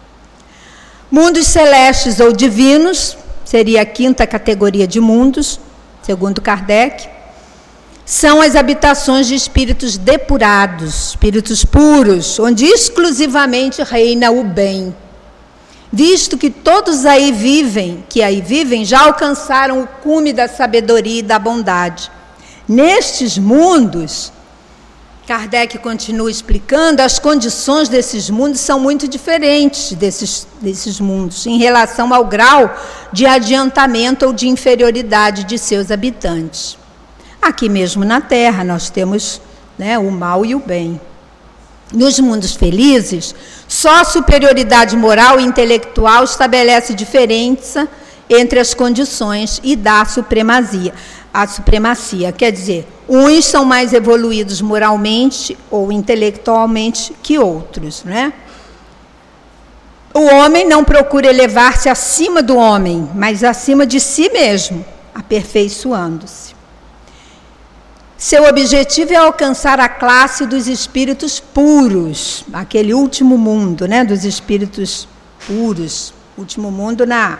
S2: Mundos celestes ou divinos, seria a quinta categoria de mundos, segundo Kardec, são as habitações de espíritos depurados, espíritos puros, onde exclusivamente reina o bem. Visto que todos aí vivem, que aí vivem, já alcançaram o cume da sabedoria e da bondade. Nestes mundos, Kardec continua explicando, as condições desses mundos são muito diferentes desses, desses mundos, em relação ao grau de adiantamento ou de inferioridade de seus habitantes. Aqui mesmo na Terra nós temos, né, o mal e o bem. Nos mundos felizes, só a superioridade moral e intelectual estabelece diferença entre as condições e dá a supremacia. A supremacia, quer dizer, uns são mais evoluídos moralmente ou intelectualmente que outros, né? O homem não procura elevar-se acima do homem, mas acima de si mesmo, aperfeiçoando-se. Seu objetivo é alcançar a classe dos espíritos puros, aquele último mundo, né, dos espíritos puros, último mundo na,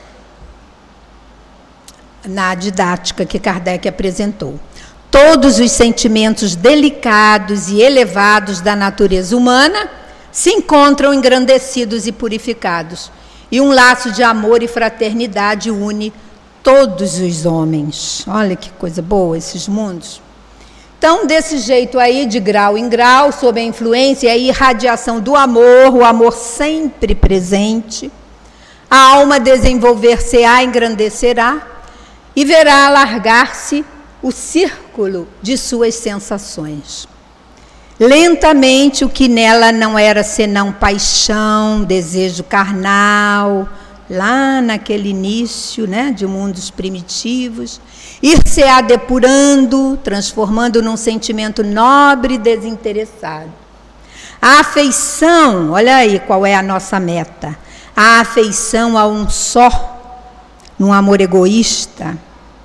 S2: na didática que Kardec apresentou. Todos os sentimentos delicados e elevados da natureza humana se encontram engrandecidos e purificados, e um laço de amor e fraternidade une todos os homens. Olha que coisa boa esses mundos. Então, desse jeito aí, de grau em grau, sob a influência e irradiação do amor, o amor sempre presente, a alma desenvolver-se-á, engrandecerá e verá alargar-se o círculo de suas sensações. Lentamente, o que nela não era senão paixão, desejo carnal, lá naquele início, né, de mundos primitivos, ir-se-á depurando, transformando num sentimento nobre e desinteressado. A afeição, olha aí qual é a nossa meta, a afeição a um só, num amor egoísta,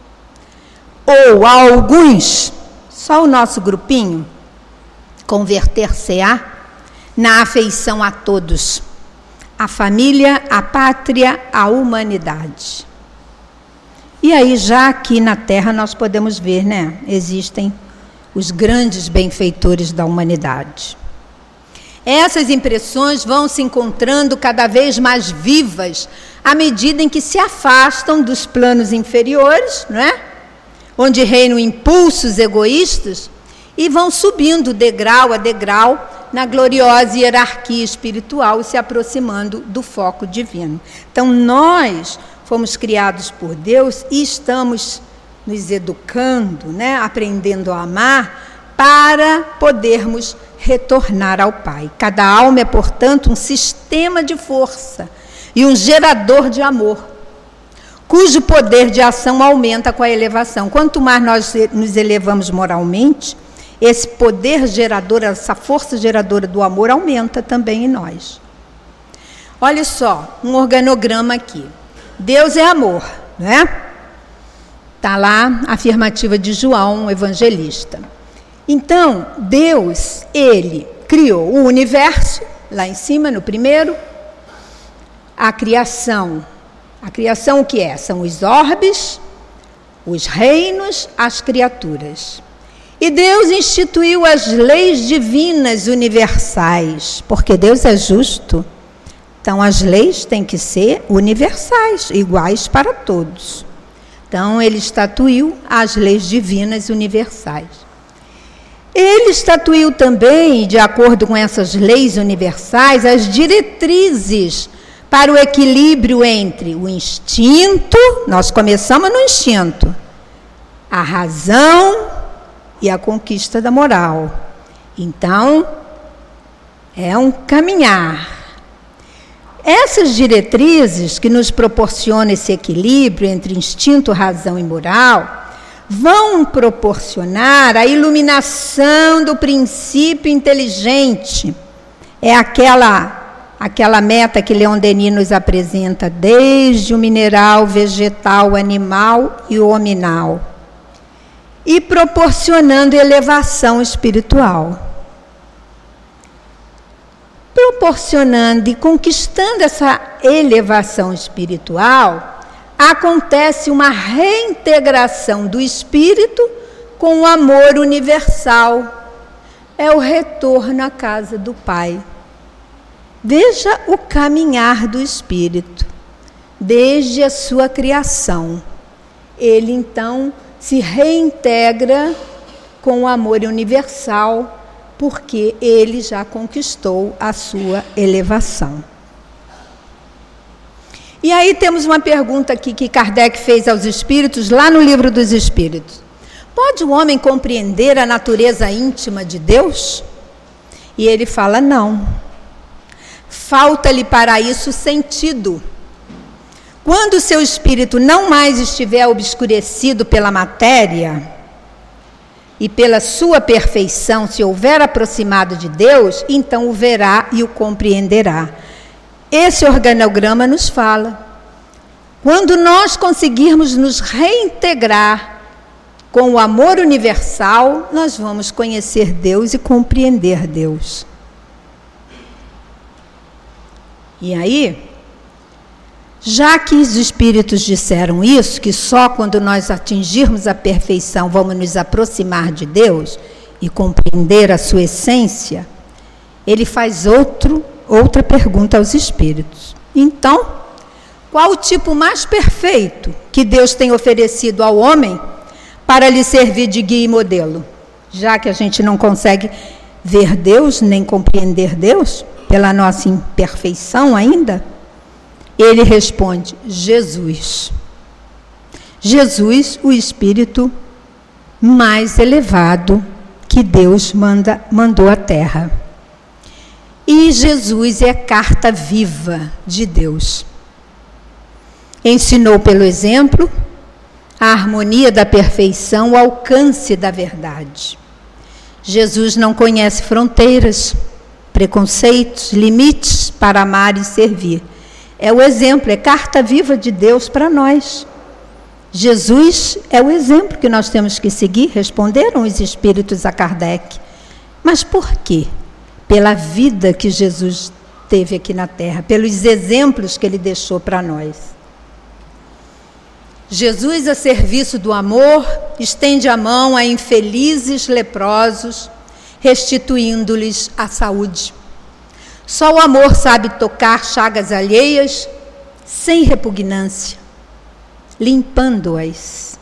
S2: ou a alguns, só o nosso grupinho, converter-se-á na afeição a todos, a família, a pátria, a humanidade. E aí, já aqui na Terra, nós podemos ver, né? Existem os grandes benfeitores da humanidade. Essas impressões vão se encontrando cada vez mais vivas à medida em que se afastam dos planos inferiores, não é? Onde reinam impulsos egoístas, e vão subindo degrau a degrau na gloriosa hierarquia espiritual e se aproximando do foco divino. Então, nós fomos criados por Deus e estamos nos educando, né, aprendendo a amar, para podermos retornar ao Pai. Cada alma é, portanto, um sistema de força e um gerador de amor, cujo poder de ação aumenta com a elevação. Quanto mais nós nos elevamos moralmente, esse poder gerador, essa força geradora do amor aumenta também em nós. Olha só, um organograma aqui. Deus é amor, né? Está lá a afirmativa de João, evangelista. Então, Deus, Ele criou o universo, lá em cima, no primeiro, a criação. A criação o que é? São os orbes, os reinos, as criaturas. E Deus instituiu as leis divinas universais, porque Deus é justo. Então, as leis têm que ser universais, iguais para todos. Então, Ele estatuiu as leis divinas universais. Ele estatuiu também, de acordo com essas leis universais, as diretrizes para o equilíbrio entre o instinto, nós começamos no instinto, a razão e a conquista da moral. Então, é um caminhar. Essas diretrizes que nos proporcionam esse equilíbrio entre instinto, razão e moral, vão proporcionar a iluminação do princípio inteligente. É aquela, aquela meta que Leon Denis nos apresenta desde o mineral, vegetal, animal e hominal, e proporcionando elevação espiritual. Proporcionando e conquistando essa elevação espiritual, acontece uma reintegração do espírito com o amor universal. É o retorno à casa do Pai. Veja o caminhar do espírito, desde a sua criação. Ele, então, se reintegra com o amor universal, porque ele já conquistou a sua elevação. E aí temos uma pergunta aqui que Kardec fez aos espíritos, lá no Livro dos Espíritos. Pode o homem compreender a natureza íntima de Deus? E ele fala, não. Falta-lhe para isso sentido. Quando o seu espírito não mais estiver obscurecido pela matéria e pela sua perfeição, se houver aproximado de Deus, então o verá e o compreenderá. Esse organograma nos fala. Quando nós conseguirmos nos reintegrar Com o amor universal, nós vamos conhecer Deus e compreender Deus. E aí, já que os Espíritos disseram isso, que só quando nós atingirmos a perfeição vamos nos aproximar de Deus e compreender a sua essência, ele faz outro, outra pergunta aos Espíritos. Então, qual o tipo mais perfeito que Deus tem oferecido ao homem para lhe servir de guia e modelo? Já que a gente não consegue ver Deus, nem compreender Deus, pela nossa imperfeição ainda, ele responde: Jesus. Jesus, o Espírito mais elevado que Deus manda, mandou à Terra. E Jesus é carta viva de Deus. Ensinou pelo exemplo a harmonia da perfeição, o alcance da verdade. Jesus não conhece fronteiras, preconceitos, limites para amar e servir. É o exemplo, é carta viva de Deus para nós. Jesus é o exemplo que nós temos que seguir, responderam os Espíritos a Kardec. Mas por quê? Pela vida que Jesus teve aqui na Terra, pelos exemplos que ele deixou para nós. Jesus, a serviço do amor, estende a mão a infelizes leprosos, restituindo-lhes a saúde. Só o amor sabe tocar chagas alheias sem repugnância, limpando-as.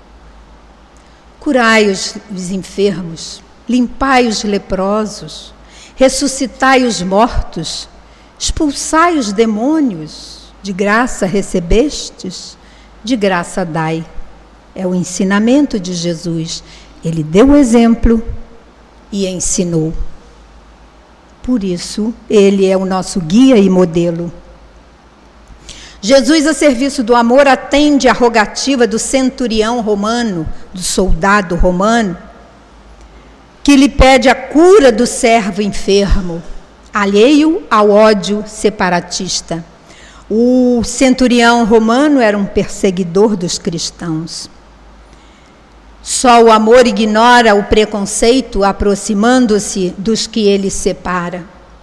S2: Curai os, os enfermos, limpai os leprosos, ressuscitai os mortos, expulsai os demônios, de graça recebestes, de graça dai. É o ensinamento de Jesus. Ele deu o exemplo e ensinou. Por isso, ele é o nosso guia e modelo. Jesus, a serviço do amor, atende à rogativa do centurião romano, do soldado romano, que lhe pede a cura do servo enfermo, alheio ao ódio separatista. O centurião romano era um perseguidor dos cristãos. Só o amor ignora o preconceito, aproximando-se dos que ele separa.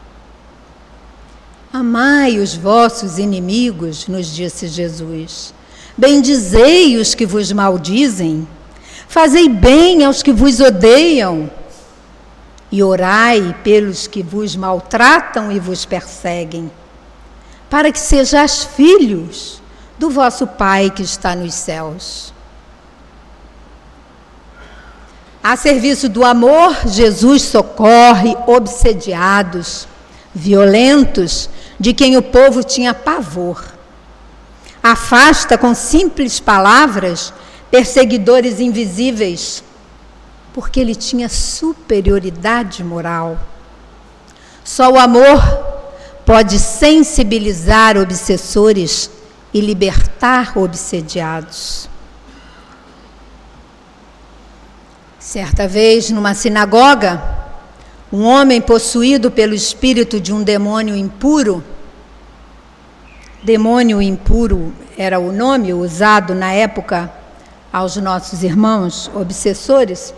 S2: Amai os vossos inimigos, nos disse Jesus. Bendizei os que vos maldizem. Fazei bem aos que vos odeiam. E orai pelos que vos maltratam e vos perseguem, para que sejais filhos do vosso Pai que está nos céus. A serviço do amor, Jesus socorre obsediados, violentos, de quem o povo tinha pavor. Afasta com simples palavras perseguidores invisíveis, porque ele tinha superioridade moral. Só o amor pode sensibilizar obsessores e libertar obsediados. Certa vez, numa sinagoga, um homem possuído pelo espírito de um demônio impuro, demônio impuro era o nome usado na época aos nossos irmãos obsessores,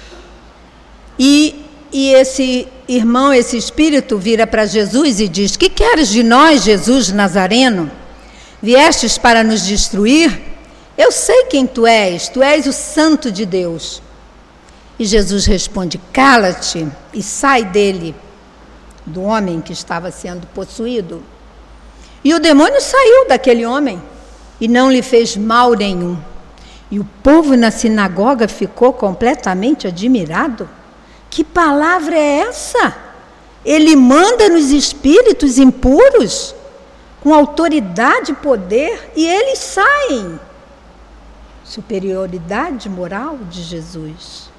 S2: e, e esse irmão, esse espírito, vira para Jesus e diz: que queres de nós, Jesus Nazareno? Viestes para nos destruir? Eu sei quem tu és, tu és o Santo de Deus. E Jesus responde: cala-te e sai dele, do homem que estava sendo possuído. E o demônio saiu daquele homem e não lhe fez mal nenhum. E o povo na sinagoga ficou completamente admirado. Que palavra é essa? Ele manda nos espíritos impuros, com autoridade e poder, e eles saem. Superioridade moral de Jesus.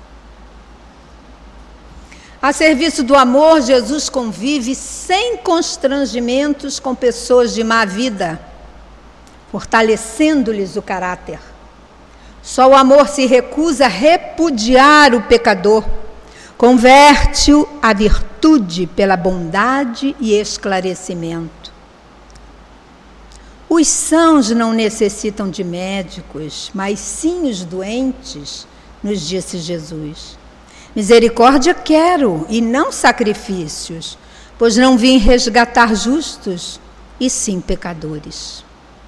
S2: A serviço do amor, Jesus convive sem constrangimentos com pessoas de má vida, fortalecendo-lhes o caráter. Só o amor se recusa a repudiar o pecador, converte-o à virtude pela bondade e esclarecimento. Os sãos não necessitam de médicos, mas sim os doentes, nos disse Jesus. Misericórdia quero, e não sacrifícios, pois não vim resgatar justos, e sim pecadores.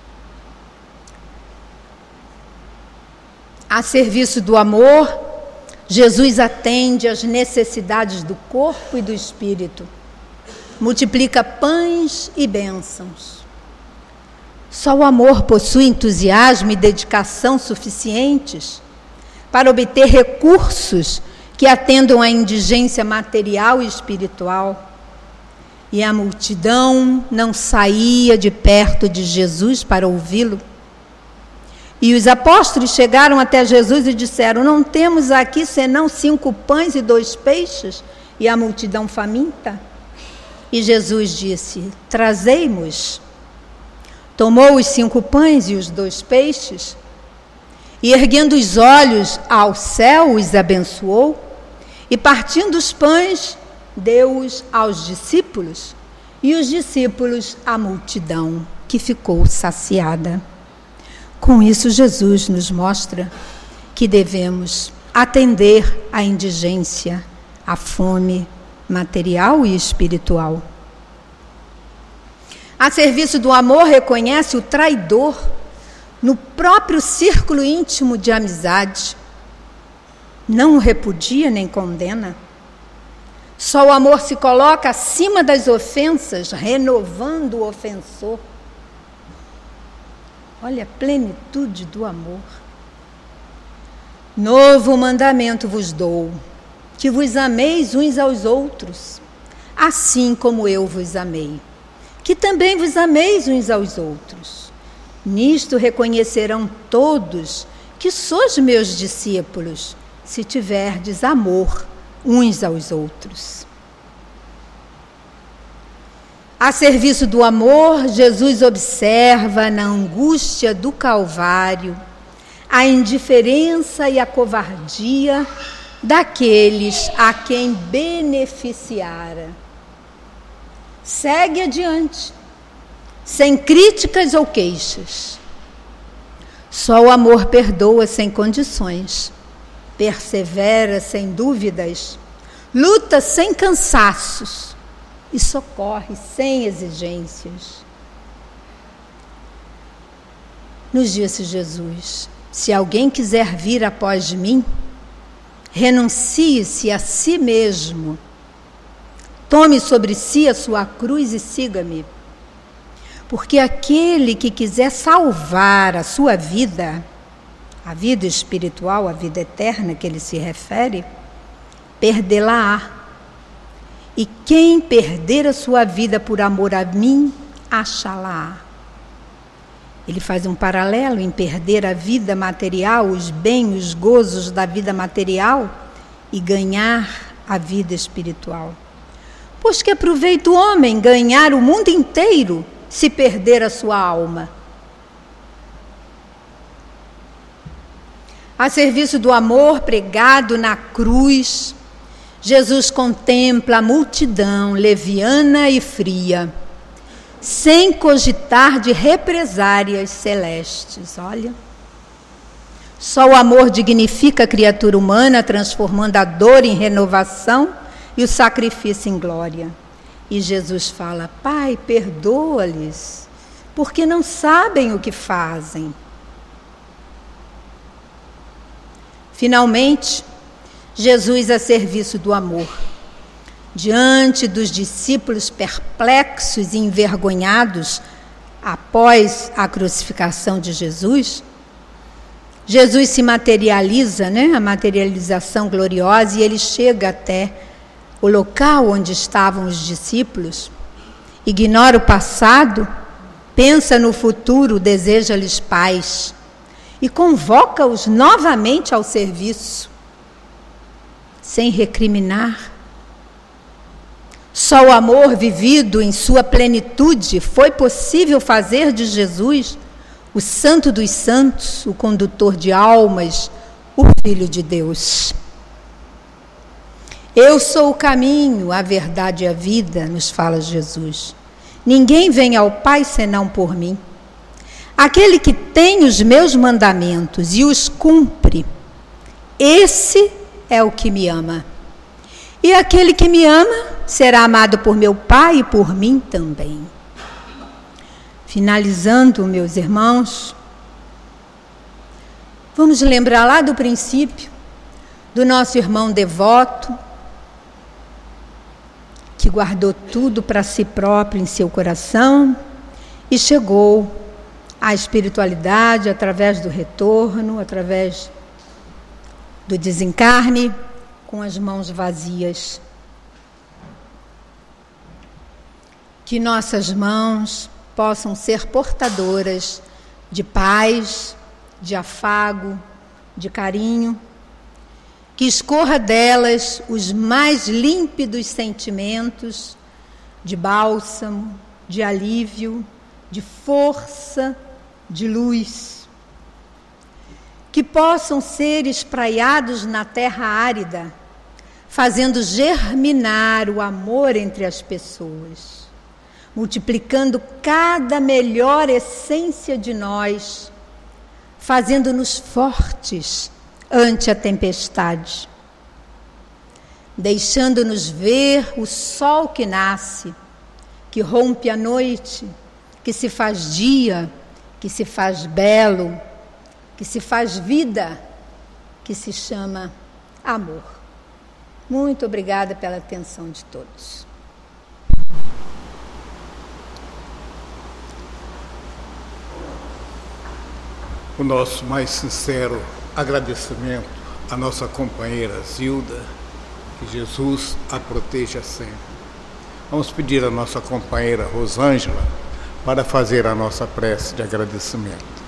S2: A serviço do amor, Jesus atende às necessidades do corpo e do espírito, multiplica pães e bênçãos. Só o amor possui entusiasmo e dedicação suficientes para obter recursos que atendam à indigência material e espiritual. E a multidão não saía de perto de Jesus para ouvi-lo. E os apóstolos chegaram até Jesus e disseram: não temos aqui senão cinco pães e dois peixes, e a multidão faminta. E Jesus disse: trazei-mos. Tomou os cinco pães e os dois peixes, e erguendo os olhos ao céu, os abençoou, e partindo os pães, deu-os aos discípulos, e os discípulos à multidão, que ficou saciada. Com isso, Jesus nos mostra que devemos atender à indigência, à fome material e espiritual. A serviço do amor, reconhece o traidor no próprio círculo íntimo de amizade. Não o repudia nem condena. Só o amor se coloca acima das ofensas, renovando o ofensor. Olha a plenitude do amor. Novo mandamento vos dou, que vos ameis uns aos outros, assim como eu vos amei, que também vos ameis uns aos outros. Nisto reconhecerão todos que sois meus discípulos, se tiverdes amor uns aos outros. A serviço do amor, Jesus observa na angústia do Calvário a indiferença e a covardia daqueles a quem beneficiara. Segue adiante, sem críticas ou queixas. Só o amor perdoa sem condições, persevera sem dúvidas, luta sem cansaços e socorre sem exigências. Nos disse Jesus: se alguém quiser vir após mim, renuncie-se a si mesmo, tome sobre si a sua cruz e siga-me. Porque aquele que quiser salvar a sua vida, a vida espiritual, a vida eterna que ele se refere, perdê-la-á. E quem perder a sua vida por amor a mim, achá-la-á. Ele faz um paralelo em perder a vida material, os bens, os gozos da vida material e ganhar a vida espiritual. Pois que aproveita o homem ganhar o mundo inteiro se perder a sua alma? A serviço do amor pregado na cruz, Jesus contempla a multidão leviana e fria, sem cogitar de represárias celestes. Olha, só o amor dignifica a criatura humana, transformando a dor em renovação e o sacrifício em glória. E Jesus fala: Pai, perdoa-lhes, porque não sabem o que fazem. Finalmente, Jesus a serviço do amor. Diante dos discípulos perplexos e envergonhados após a crucificação de Jesus, Jesus se materializa, né? A materialização gloriosa, e ele chega até o local onde estavam os discípulos, ignora o passado, pensa no futuro, deseja-lhes paz e convoca-os novamente ao serviço, sem recriminar. Só o amor vivido em sua plenitude foi possível fazer de Jesus o Santo dos Santos, o condutor de almas, o Filho de Deus. Eu sou o caminho, a verdade e a vida, nos fala Jesus. Ninguém vem ao Pai senão por mim. Aquele que tem os meus mandamentos e os cumpre, esse é o que me ama. E aquele que me ama será amado por meu Pai e por mim também. Finalizando, meus irmãos, vamos lembrar lá do princípio do nosso irmão devoto, que guardou tudo para si próprio em seu coração e chegou à espiritualidade através do retorno, através do desencarne, com as mãos vazias. Que nossas mãos possam ser portadoras de paz, de afago, de carinho, que escorra delas os mais límpidos sentimentos de bálsamo, de alívio, de força, de luz, que possam ser espraiados na terra árida, fazendo germinar o amor entre as pessoas, multiplicando cada melhor essência de nós, fazendo-nos fortes ante a tempestade, deixando-nos ver o sol que nasce, que rompe a noite, que se faz dia, que se faz belo, que se faz vida, que se chama amor. Muito obrigada pela atenção de todos.
S1: O nosso mais sincero agradecimento à nossa companheira Zilda, que Jesus a proteja sempre. Vamos pedir à nossa companheira Rosângela para fazer a nossa prece de agradecimento.